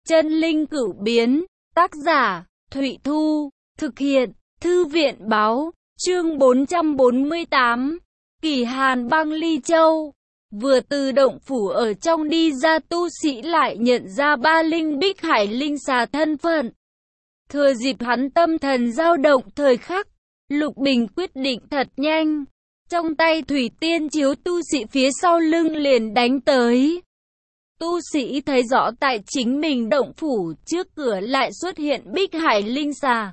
Chân linh cửu biến, tác giả, Thụy Thu, thực hiện, Thư viện báo, chương 448, Kỳ Hàn băng Ly Châu. Vừa từ động phủ ở trong đi ra, tu sĩ lại nhận ra ba linh bích hải linh xà thân phận. Thừa dịp hắn tâm thần dao động thời khắc, Lục Bình quyết định thật nhanh. Trong tay thủy tiên chiếu, tu sĩ phía sau lưng liền đánh tới. Tu sĩ thấy rõ tại chính mình động phủ trước cửa lại xuất hiện bích hải linh xà.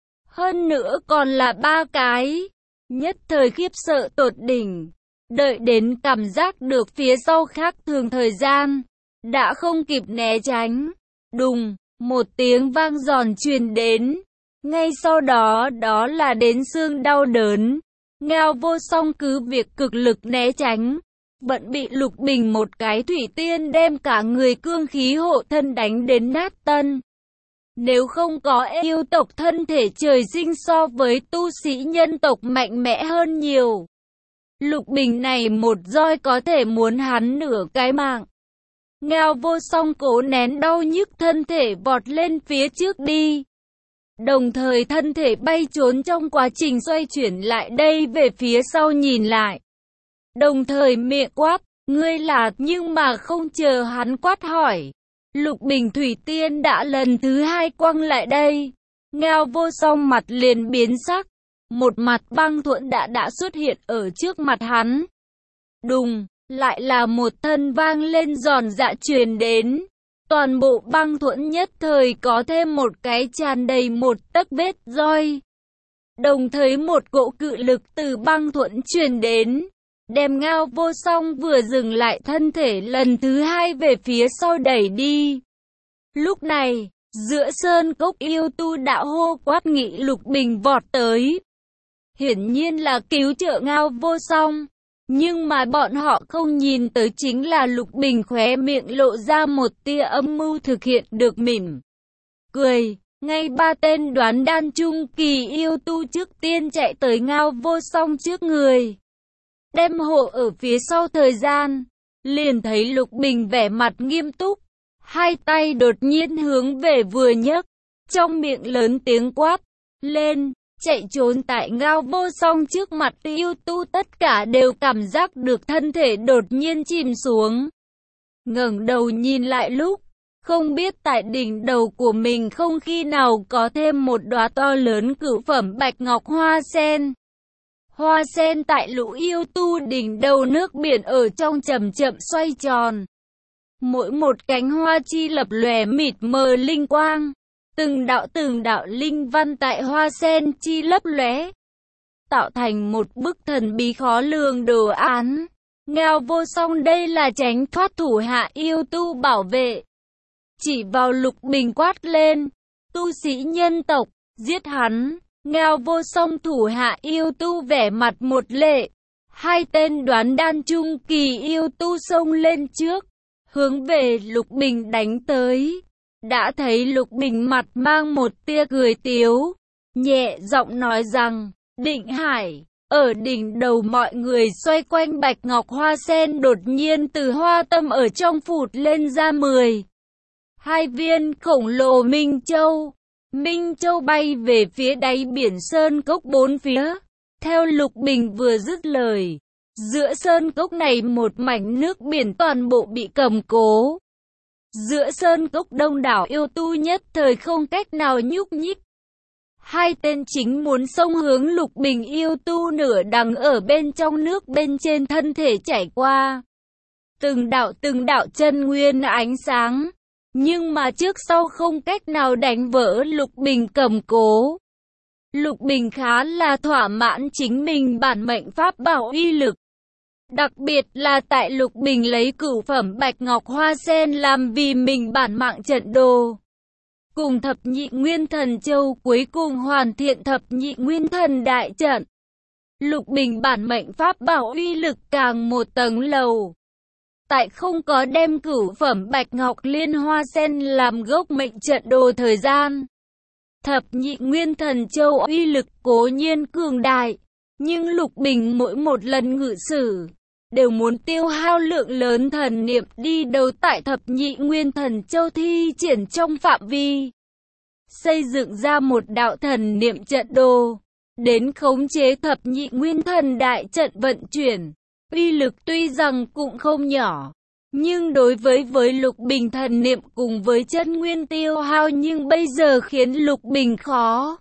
Hơn nữa còn là ba cái. Nhất thời khiếp sợ tột đỉnh. Đợi đến cảm giác được phía sau khác thường thời gian, đã không kịp né tránh. Đùng, một tiếng vang giòn truyền đến. Ngay sau đó là đến xương đau đớn. Ngao Vô Song cứ việc cực lực né tránh, bận bị Lục Bình một cái thủy tiên đem cả người cương khí hộ thân đánh đến nát tân. Nếu không có yêu tộc thân thể trời sinh so với tu sĩ nhân tộc mạnh mẽ hơn nhiều, Lục Bình này một roi có thể muốn hắn nửa cái mạng. Ngao Vô Song cố nén đau nhức thân thể vọt lên phía trước đi. Đồng thời thân thể bay trốn trong quá trình xoay chuyển lại đây về phía sau nhìn lại. Đồng thời miệng quát, ngươi là, nhưng mà không chờ hắn quát hỏi. Lục Bình thủy tiên đã lần thứ hai quăng lại đây. Ngao Vô Song mặt liền biến sắc. Một mặt băng thuẫn đã xuất hiện ở trước mặt hắn. Đùng, lại là một thân vang lên giòn dạ truyền đến. Toàn bộ băng thuẫn nhất thời có thêm một cái tràn đầy một tấc vết roi. Đồng thời một cỗ cự lực từ băng thuẫn truyền đến, đem Ngao Vô Song vừa dừng lại thân thể lần thứ hai về phía sau đẩy đi. Lúc này, giữa sơn cốc yêu tu đạo hô quát nghị Lục Bình vọt tới. Hiển nhiên là cứu trợ Ngao Vô Song. Nhưng mà bọn họ không nhìn tới chính là Lục Bình khóe miệng lộ ra một tia âm mưu thực hiện được mỉm cười. Ngay ba tên đoán đan trung kỳ yêu tu trước tiên chạy tới Ngao Vô Song trước người, đem hộ ở phía sau thời gian. Liền thấy Lục Bình vẻ mặt nghiêm túc, hai tay đột nhiên hướng về vừa nhấc, trong miệng lớn tiếng quát lên. Chạy trốn tại Ngao Vô Song trước mặt yêu tu tất cả đều cảm giác được thân thể đột nhiên chìm xuống. Ngẩng đầu nhìn lại lúc, không biết tại đỉnh đầu của mình không khi nào có thêm một đóa to lớn cửu phẩm bạch ngọc hoa sen. Hoa sen tại lũ yêu tu đỉnh đầu nước biển ở trong chậm chậm xoay tròn. Mỗi một cánh hoa chi lập lòe mịt mờ linh quang. Từng đạo linh văn tại hoa sen chi lấp lóe, tạo thành một bức thần bí khó lường đồ án. Ngao Vô Song đây là tránh thoát thủ hạ yêu tu bảo vệ. Chỉ vào Lục Bình quát lên, tu sĩ nhân tộc, giết hắn. Ngao Vô Song thủ hạ yêu tu vẻ mặt một lệ. Hai tên đoán đan trung kỳ yêu tu xông lên trước, hướng về Lục Bình đánh tới. Đã thấy Lục Bình mặt mang một tia cười tiếu, nhẹ giọng nói rằng, Định Hải. Ở đỉnh đầu mọi người xoay quanh bạch ngọc hoa sen đột nhiên từ hoa tâm ở trong phụt lên ra 12 viên khổng lồ Minh Châu. Minh Châu bay về phía đáy biển sơn cốc bốn phía. Theo Lục Bình vừa dứt lời, giữa sơn cốc này một mảnh nước biển toàn bộ bị cầm cố. Giữa sơn cốc đông đảo yêu tu nhất thời không cách nào nhúc nhích. Hai tên chính muốn xông hướng Lục Bình yêu tu nửa đằng ở bên trong nước bên trên thân thể chảy qua. Từng đạo chân nguyên ánh sáng. Nhưng mà trước sau không cách nào đánh vỡ Lục Bình cầm cố. Lục Bình khá là thỏa mãn chính mình bản mệnh pháp bảo uy lực. Đặc biệt là tại Lục Bình lấy cửu phẩm bạch ngọc hoa sen làm vì mình bản mạng trận đồ. Cùng thập nhị nguyên thần châu cuối cùng hoàn thiện thập nhị nguyên thần đại trận. Lục Bình bản mệnh pháp bảo uy lực càng một tầng lầu. Tại không có đem cửu phẩm bạch ngọc liên hoa sen làm gốc mệnh trận đồ thời gian, thập nhị nguyên thần châu uy lực cố nhiên cường đại. Nhưng Lục Bình mỗi một lần ngự sử, đều muốn tiêu hao lượng lớn thần niệm đi đầu tại thập nhị nguyên thần châu thi triển trong phạm vi. Xây dựng ra một đạo thần niệm trận đồ, đến khống chế thập nhị nguyên thần đại trận vận chuyển. Uy lực tuy rằng cũng không nhỏ, nhưng đối với Lục Bình thần niệm cùng với chân nguyên tiêu hao nhưng bây giờ khiến Lục Bình khó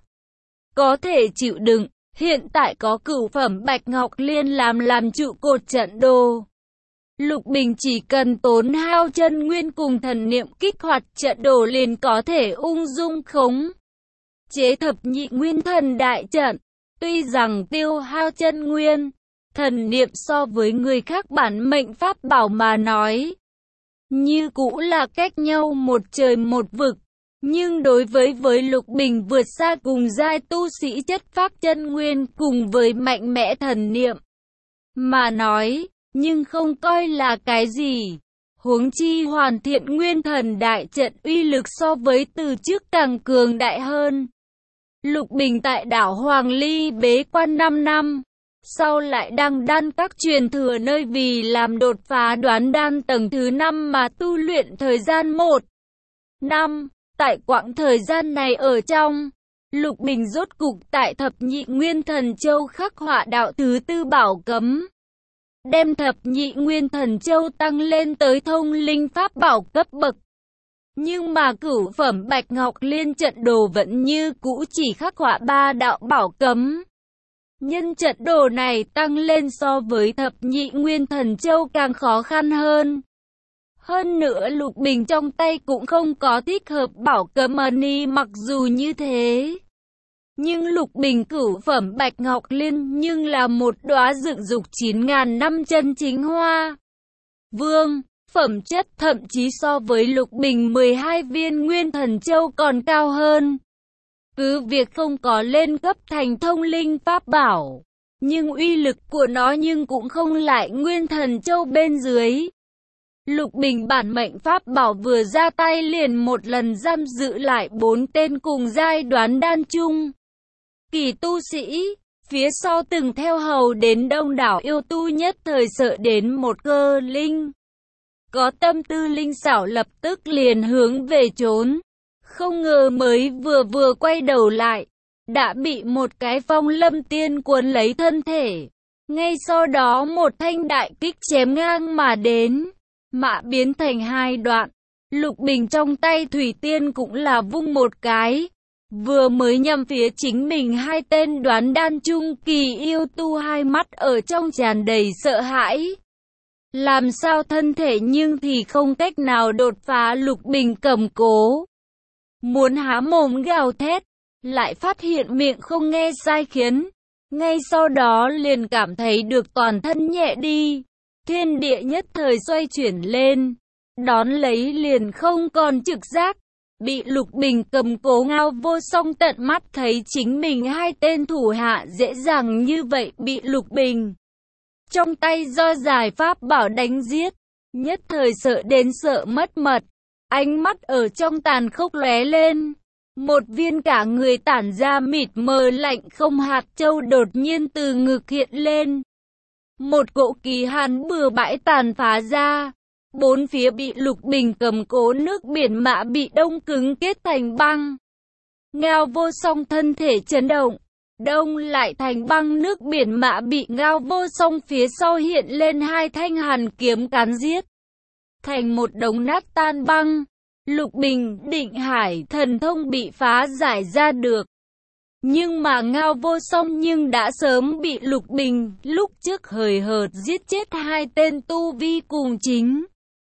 có thể chịu đựng. Hiện tại có cửu phẩm Bạch Ngọc Liên làm trụ cột trận đồ. Lục Bình chỉ cần tốn hao chân nguyên cùng thần niệm kích hoạt trận đồ liền có thể ung dung khống chế thập nhị nguyên thần đại trận. Tuy rằng tiêu hao chân nguyên, thần niệm so với người khác bản mệnh pháp bảo mà nói, như cũ là cách nhau một trời một vực. Nhưng đối với Lục Bình vượt xa cùng giai tu sĩ chất pháp chân nguyên cùng với mạnh mẽ thần niệm mà nói, nhưng không coi là cái gì. Huống chi hoàn thiện nguyên thần đại trận uy lực so với từ trước càng cường đại hơn. Lục Bình tại đảo Hoàng Ly bế quan 5 năm, sau lại đăng đan các truyền thừa nơi vì làm đột phá đoán đan tầng thứ 5 mà tu luyện thời gian 1 năm. Tại quãng thời gian này ở trong, Lục Bình rốt cục tại thập nhị nguyên thần châu khắc họa đạo thứ 4 bảo cấm, đem thập nhị nguyên thần châu tăng lên tới thông linh pháp bảo cấp bậc. Nhưng mà cửu phẩm Bạch Ngọc Liên trận đồ vẫn như cũ chỉ khắc họa 3 đạo bảo cấm. Nhân trận đồ này tăng lên so với thập nhị nguyên thần châu càng khó khăn hơn. Hơn nữa Lục Bình trong tay cũng không có thích hợp bảo cấm ni, mặc dù như thế, nhưng Lục Bình cửu phẩm Bạch Ngọc Liên nhưng là một đóa dựng dục 9.000 năm chân chính hoa vương, phẩm chất thậm chí so với Lục Bình 12 viên nguyên thần châu còn cao hơn. Cứ việc không có lên cấp thành thông linh pháp bảo, nhưng uy lực của nó nhưng cũng không lại nguyên thần châu bên dưới. Lục Bình bản mệnh pháp bảo vừa ra tay liền một lần giam giữ lại 4 tên cùng giai đoán đan chung kỳ tu sĩ, phía sau từng theo hầu đến đông đảo yêu tu nhất thời sợ đến một cơ linh có tâm tư linh xảo lập tức liền hướng về trốn. Không ngờ mới vừa quay đầu lại, đã bị một cái phong lâm tiên cuốn lấy thân thể. Ngay sau đó một thanh đại kích chém ngang mà đến, mạ biến thành 2 đoạn. Lục Bình trong tay thủy tiên cũng là vung một cái, vừa mới nhằm phía chính mình 2 tên đoán đan trung kỳ yêu tu, hai mắt ở trong tràn đầy sợ hãi. Làm sao thân thể nhưng thì không cách nào đột phá. Lục Bình cầm cố, muốn há mồm gào thét, lại phát hiện miệng không nghe sai khiến. Ngay sau đó liền cảm thấy được toàn thân nhẹ đi. Thiên địa nhất thời xoay chuyển lên, đón lấy liền không còn trực giác. Bị Lục Bình cầm cố, Ngao Vô Song tận mắt thấy chính mình 2 tên thủ hạ dễ dàng như vậy bị Lục Bình trong tay do giải pháp bảo đánh giết, nhất thời sợ đến sợ mất mật. Ánh mắt ở trong tàn khốc lóe lên, một viên cả người tản ra mịt mờ lạnh không hạt châu đột nhiên từ ngực hiện lên. Một cỗ kỳ hàn bừa bãi tàn phá ra, bốn phía bị Lục Bình cầm cố nước biển mạ bị đông cứng kết thành băng. Ngao Vô Song thân thể chấn động, đông lại thành băng, nước biển mạ bị Ngao Vô Song phía sau hiện lên 2 thanh hàn kiếm cán giết thành một đống nát tan băng. Lục Bình định hải thần thông bị phá giải ra được, nhưng mà Ngao Vô Song nhưng đã sớm bị Lục Bình lúc trước hời hợt giết chết 2 tên tu vi cùng chính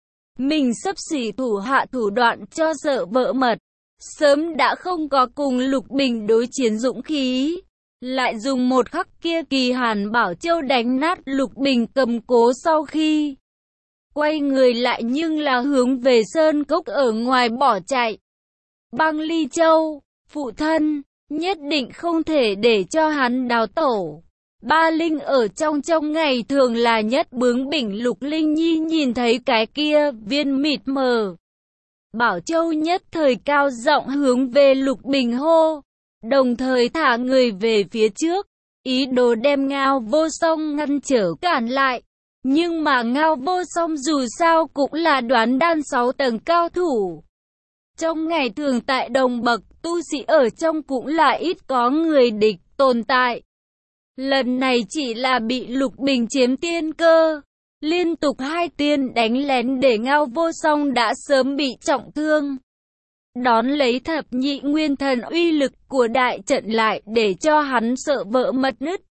mình xấp xỉ thủ hạ thủ đoạn cho sợ vỡ mật, sớm đã không có cùng Lục Bình đối chiến dũng khí. Lại dùng một khắc kia kỳ hàn bảo châu đánh nát Lục Bình cầm cố, sau khi quay người lại nhưng là hướng về sơn cốc ở ngoài bỏ chạy. Băng Ly Châu, phụ thân, nhất định không thể để cho hắn đào tổ. Ba Linh ở trong ngày thường là nhất bướng bỉnh. Lục Linh Nhi nhìn thấy cái kia viên mịt mờ bảo châu nhất thời cao giọng hướng về Lục Bình hô, đồng thời thả người về phía trước, ý đồ đem Ngao Vô Song ngăn trở cản lại. Nhưng mà Ngao Vô Song dù sao cũng là đoán đan 6 tầng cao thủ. Trong ngày thường tại đồng bậc tu sĩ ở trong cũng là ít có người địch tồn tại. Lần này chỉ là bị Lục Bình chiếm tiên cơ. Liên tục 2 tiên đánh lén để Ngao Vô Song đã sớm bị trọng thương. Đón lấy thập nhị nguyên thần uy lực của đại trận lại để cho hắn sợ vỡ mật nứt.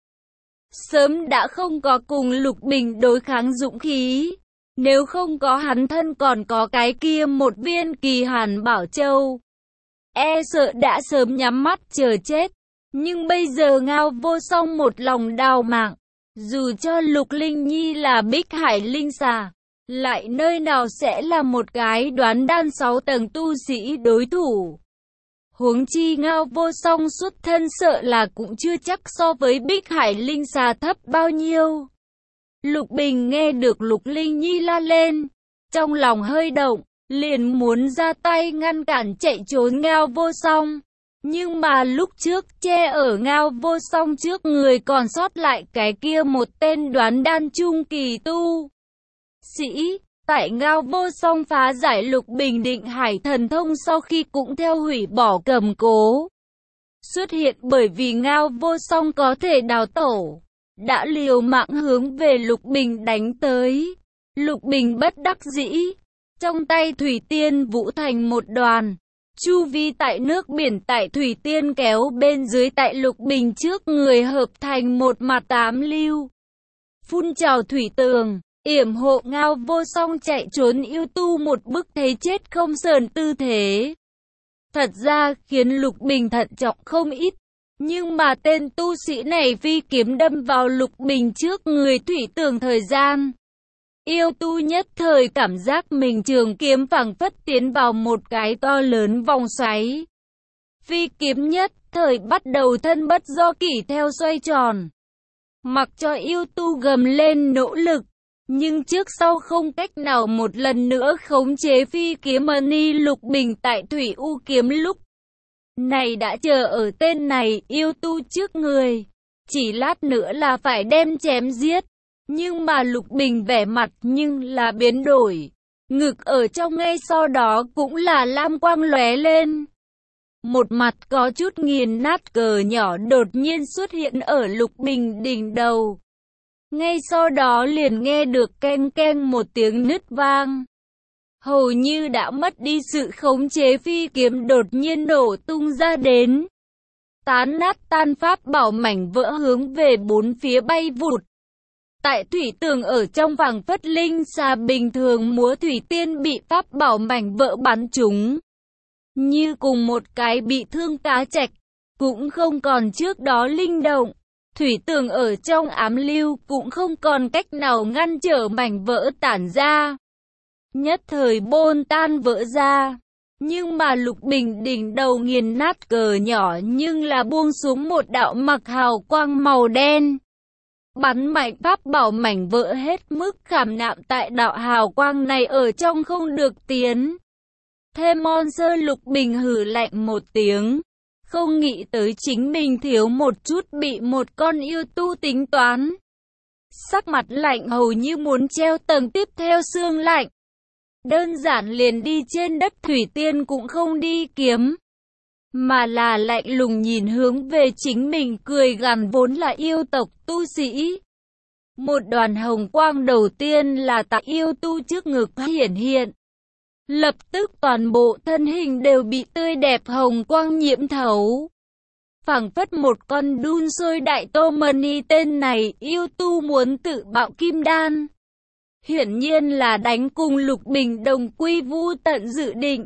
Sớm đã không có cùng Lục Bình đối kháng dũng khí. Nếu không có hắn thân còn có cái kia một viên Kỳ Hàn Bảo Châu, e sợ đã sớm nhắm mắt chờ chết. Nhưng bây giờ Ngao Vô Song một lòng đào mạng. Dù cho Lục Linh Nhi là Bích Hải Linh Xà, lại nơi nào sẽ là một cái đoán đan 6 tầng tu sĩ đối thủ. Huống chi Ngao Vô Song xuất thân sợ là cũng chưa chắc so với Bích Hải Linh Xà thấp bao nhiêu. Lục Bình nghe được Lục Linh Nhi la lên, trong lòng hơi động, liền muốn ra tay ngăn cản chạy trốn Ngao Vô Song. Nhưng mà lúc trước che ở Ngao Vô Song trước người còn sót lại cái kia một tên đoán đan trung kỳ tu sĩ. Tại Ngao Vô Song phá giải Lục Bình định hải thần thông sau khi cũng theo hủy bỏ cầm cố. Xuất hiện bởi vì Ngao Vô Song có thể đào tổ, đã liều mạng hướng về Lục Bình đánh tới. Lục Bình bất đắc dĩ, trong tay Thủy Tiên vũ thành một đoàn. Chu vi tại nước biển tại Thủy Tiên kéo bên dưới tại Lục Bình trước người hợp thành một mặt 8 lưu. Phun trào thủy tường, yểm hộ Ngao Vô Song chạy trốn yêu tu một bức thấy chết không sờn tư thế. Thật ra khiến Lục Bình thận trọng không ít. Nhưng mà tên tu sĩ này phi kiếm đâm vào Lục Bình trước người thủy tường thời gian. Yêu tu nhất thời cảm giác mình trường kiếm phảng phất tiến vào một cái to lớn vòng xoáy. Phi kiếm nhất thời bắt đầu thân bất do kỷ theo xoay tròn. Mặc cho yêu tu gầm lên nỗ lực, nhưng trước sau không cách nào một lần nữa khống chế phi kiếm ni. Lục Bình tại Thủy U kiếm lúc này đã chờ ở tên này yêu tu trước người. Chỉ lát nữa là phải đem chém giết. Nhưng mà Lục Bình vẻ mặt nhưng là biến đổi. Ngực ở trong ngay sau đó cũng là lam quang lóe lên. Một mặt có chút nghiền nát cờ nhỏ đột nhiên xuất hiện ở Lục Bình đỉnh đầu. Ngay sau đó liền nghe được keng keng một tiếng nứt vang. Hầu như đã mất đi sự khống chế, phi kiếm đột nhiên nổ tung ra đến. Tán nát tan pháp bảo mảnh vỡ hướng về bốn phía bay vụt. Tại thủy tường ở trong phảng phất linh xà bình thường múa Thủy Tiên bị pháp bảo mảnh vỡ bắn trúng. Như cùng một cái bị thương cá trạch, cũng không còn trước đó linh động. Thủy tường ở trong ám lưu cũng không còn cách nào ngăn trở mảnh vỡ tản ra. Nhất thời bôn tan vỡ ra. Nhưng mà Lục Bình đỉnh đầu nghiền nát cờ nhỏ nhưng là buông xuống một đạo mặc hào quang màu đen. Bắn mạnh pháp bảo mảnh vỡ hết mức khảm nạm tại đạo hào quang này ở trong không được tiến. Thêm Monster Lục Bình hừ lạnh một tiếng. Không nghĩ tới chính mình thiếu một chút bị một con yêu tu tính toán. Sắc mặt lạnh hầu như muốn treo tầng tiếp theo xương lạnh. Đơn giản liền đi trên đất Thủy Tiên cũng không đi kiếm. Mà là lạnh lùng nhìn hướng về chính mình cười gằn vốn là yêu tộc tu sĩ. Một đoàn hồng quang đầu tiên là tại yêu tu trước ngực hiển hiện. Lập tức toàn bộ thân hình đều bị tươi đẹp hồng quang nhiễm thấu. Phảng phất một con đun sôi đại tô mani. Tên này yêu tu muốn tự bạo kim đan. Hiển nhiên là đánh cùng Lục Bình đồng quy vu tận dự định.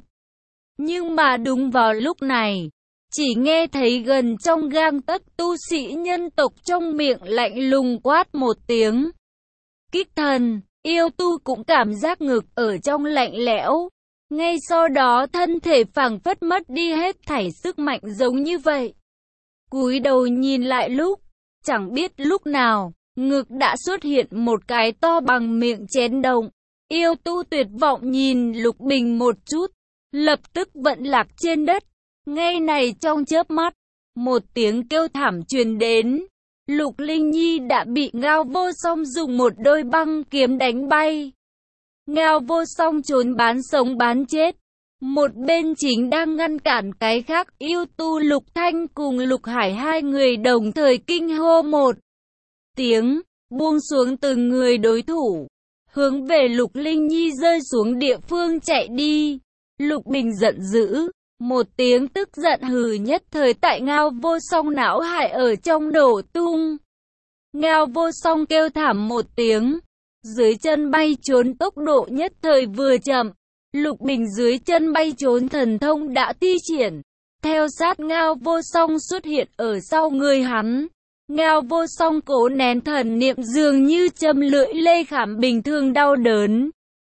Nhưng mà đúng vào lúc này, chỉ nghe thấy gần trong gang tấc tu sĩ nhân tộc trong miệng lạnh lùng quát một tiếng. Kích thần, yêu tu cũng cảm giác ngực ở trong lạnh lẽo. Ngay sau đó thân thể phảng phất mất đi hết thảy sức mạnh giống như vậy. Cúi đầu nhìn lại lúc, chẳng biết lúc nào, ngực đã xuất hiện một cái to bằng miệng chén đồng. Yêu tu tuyệt vọng nhìn Lục Bình một chút, lập tức vận lạc trên đất. Ngay này trong chớp mắt, một tiếng kêu thảm truyền đến. Lục Linh Nhi đã bị Ngao Vô Song dùng một đôi băng kiếm đánh bay. Ngao Vô Song trốn bán sống bán chết. Một bên chính đang ngăn cản cái khác, yêu tu Lục Thanh cùng Lục Hải hai người đồng thời kinh hô một tiếng, buông xuống từng người đối thủ, hướng về Lục Linh Nhi rơi xuống địa phương chạy đi. Lục Bình giận dữ, một tiếng tức giận hừ, nhất thời tại Ngao Vô Song não hải ở trong đổ tung. Ngao Vô Song kêu thảm một tiếng, dưới chân bay trốn tốc độ nhất thời vừa chậm. Lục Bình dưới chân bay trốn thần thông đã thi triển, theo sát Ngao Vô Song xuất hiện ở sau người hắn. Ngao Vô Song cố nén thần niệm dường như châm lưỡi lê khảm bình thường đau đớn.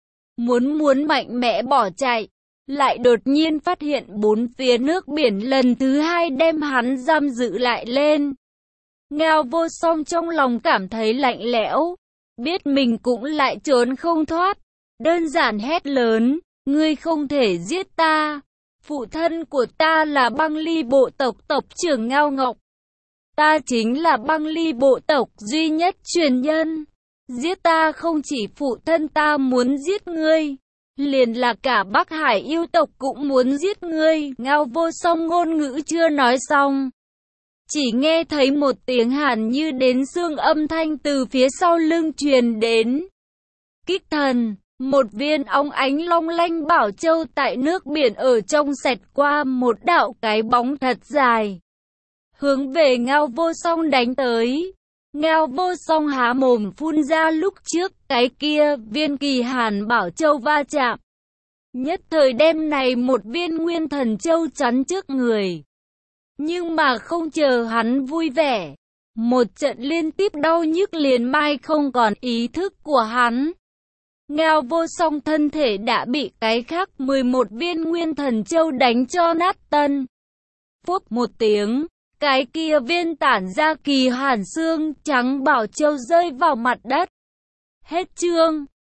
Muốn mạnh mẽ bỏ chạy, lại đột nhiên phát hiện bốn phía nước biển lần thứ hai đem hắn giam giữ lại lên. Ngao Vô Song trong lòng cảm thấy lạnh lẽo, biết mình cũng lại trốn không thoát, đơn giản hét lớn, ngươi không thể giết ta, phụ thân của ta là Băng Ly bộ tộc tộc trưởng Ngao Ngọc. Ta chính là Băng Ly bộ tộc duy nhất truyền nhân. Giết ta không chỉ phụ thân ta muốn giết ngươi, liền là cả Bắc Hải yêu tộc cũng muốn giết ngươi. Ngao Vô Song ngôn ngữ chưa nói xong, chỉ nghe thấy một tiếng hàn như đến xương âm thanh từ phía sau lưng truyền đến. Kích thần, một viên óng ánh long lanh bảo châu tại nước biển ở trong xẹt qua một đạo cái bóng thật dài, hướng về Ngao Vô Song đánh tới. Ngao Vô Song há mồm phun ra lúc trước cái kia viên kỳ hàn bảo châu va chạm, nhất thời đem này một viên nguyên thần châu chắn trước người. Nhưng mà không chờ hắn vui vẻ, một trận liên tiếp đau nhức liền mai không còn ý thức của hắn. Ngao Vô Song thân thể đã bị cái khác 11 viên nguyên thần châu đánh cho nát tân. Phúc một tiếng, cái kia viên tản ra kỳ hàn xương trắng bảo châu rơi vào mặt đất. Hết chương.